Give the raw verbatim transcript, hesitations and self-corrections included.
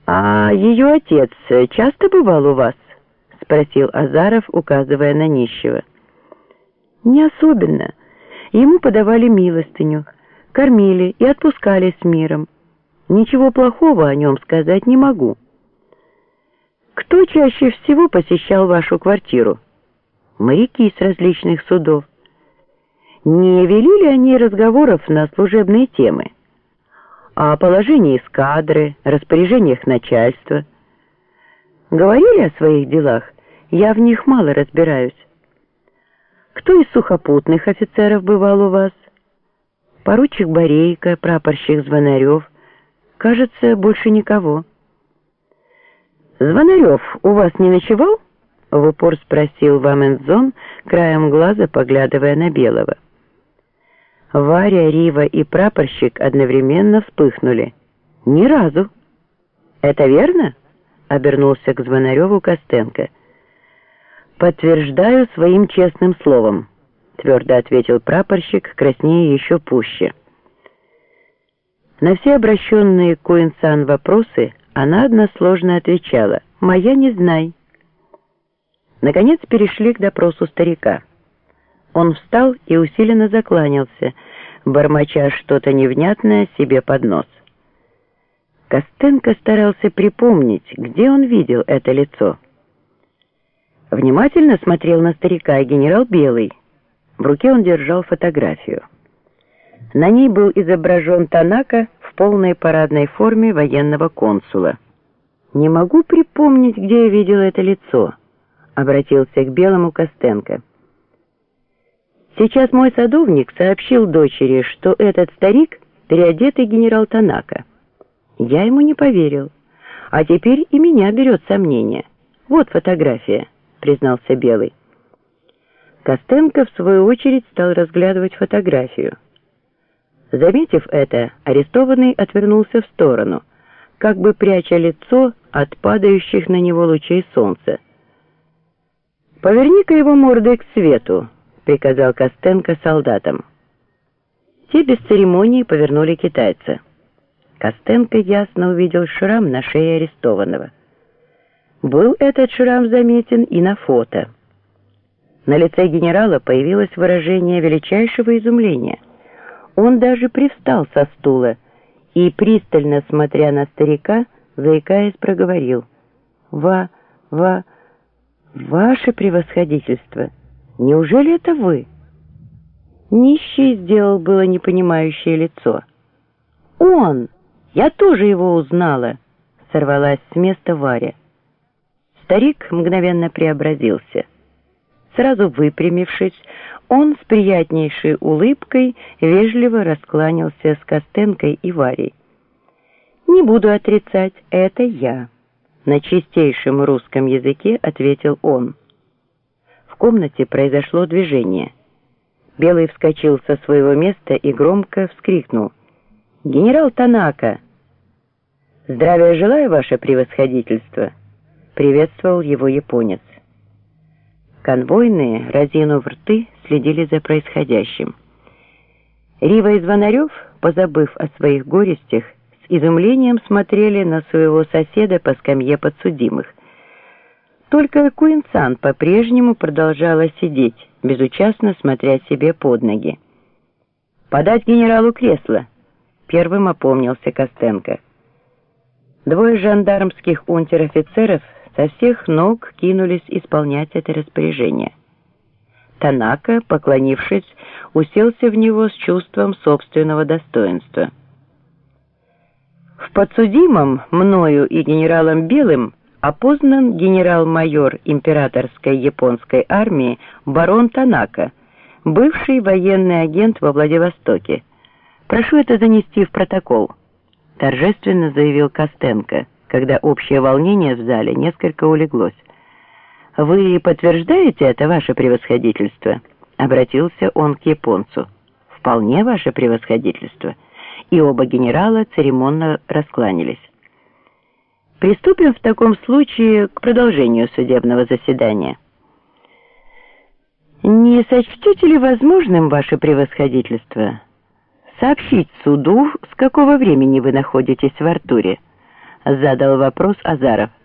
«А ее отец часто бывал у вас?» — спросил Азаров, указывая на нищего. «Не особенно. Ему подавали милостыню, кормили и отпускали с миром. Ничего плохого о нем сказать не могу». «Кто чаще всего посещал вашу квартиру?» «Моряки с различных судов». «Не вели ли они разговоров на служебные темы? О положении эскадры, распоряжениях начальства?» «Говорили о своих делах? Я в них мало разбираюсь». «Кто из сухопутных офицеров бывал у вас?» «Поручик Борейко, прапорщик Звонарев. Кажется, больше никого». «Звонарев у вас не ночевал?» — в упор спросил Вамензон, краем глаза поглядывая на Белого. Варя, Рива и прапорщик одновременно вспыхнули. «Ни разу». «Это верно?» — обернулся к Звонареву Костенко. «Подтверждаю своим честным словом», — твердо ответил прапорщик, краснея еще пуще. На все обращенные к Куинсан вопросы она односложно отвечала: «Моя не знай». Наконец перешли к допросу старика. Он встал и усиленно закланялся, бормоча что-то невнятное себе под нос. Костенко старался припомнить, где он видел это лицо. Внимательно смотрел на старика и генерал Белый. В руке он держал фотографию. На ней был изображен Танака в полной парадной форме военного консула. «Не могу припомнить, где я видел это лицо», — обратился к Белому Костенко. «Сейчас мой садовник сообщил дочери, что этот старик — переодетый генерал Танака. Я ему не поверил, а теперь и меня берет сомнение. Вот фотография», — признался Белый. Костенко, в свою очередь, стал разглядывать фотографию. Заметив это, арестованный отвернулся в сторону, как бы пряча лицо от падающих на него лучей солнца. «Поверни-ка его мордой к свету», — приказал Костенко солдатам. Те без церемонии повернули китайца. Костенко ясно увидел шрам на шее арестованного. Был этот шрам заметен и на фото. На лице генерала появилось выражение величайшего изумления. Он даже привстал со стула и, пристально смотря на старика, заикаясь, проговорил: «Ва, ва, ваше превосходительство, неужели это вы?» Нищий сделал было непонимающее лицо. «Он! Я тоже его узнала!» — сорвалась с места Варя. Старик мгновенно преобразился. Сразу выпрямившись, он с приятнейшей улыбкой вежливо раскланялся с Костенкой и Варей. «Не буду отрицать, это я», — на чистейшем русском языке ответил он. В комнате произошло движение. Белый вскочил со своего места и громко вскрикнул: «Генерал Танака!» «Здравия желаю, ваше превосходительство!» — приветствовал его японец. Конвойные, разинув рты, следили за происходящим. Рива и Звонарев, позабыв о своих горестях, с изумлением смотрели на своего соседа по скамье подсудимых. Только Куинсан по-прежнему продолжала сидеть, безучастно смотря себе под ноги. «Подать генералу кресло!» — первым опомнился Костенко. Двое жандармских унтер-офицеров со всех ног кинулись исполнять это распоряжение. Танака, поклонившись, уселся в него с чувством собственного достоинства. В подсудимом, мною и генералом Белым, опознан генерал-майор императорской японской армии барон Танака, бывший военный агент во Владивостоке. Прошу это занести в протокол», — торжественно заявил Костенко, когда общее волнение в зале несколько улеглось. «Вы подтверждаете это, ваше превосходительство?» — обратился он к японцу. «Вполне, ваше превосходительство». И оба генерала церемонно раскланялись. «Приступим в таком случае к продолжению судебного заседания». «Не сочтете ли возможным, ваше превосходительство, сообщить суду, с какого времени вы находитесь в Артуре?» задал вопрос Азаров.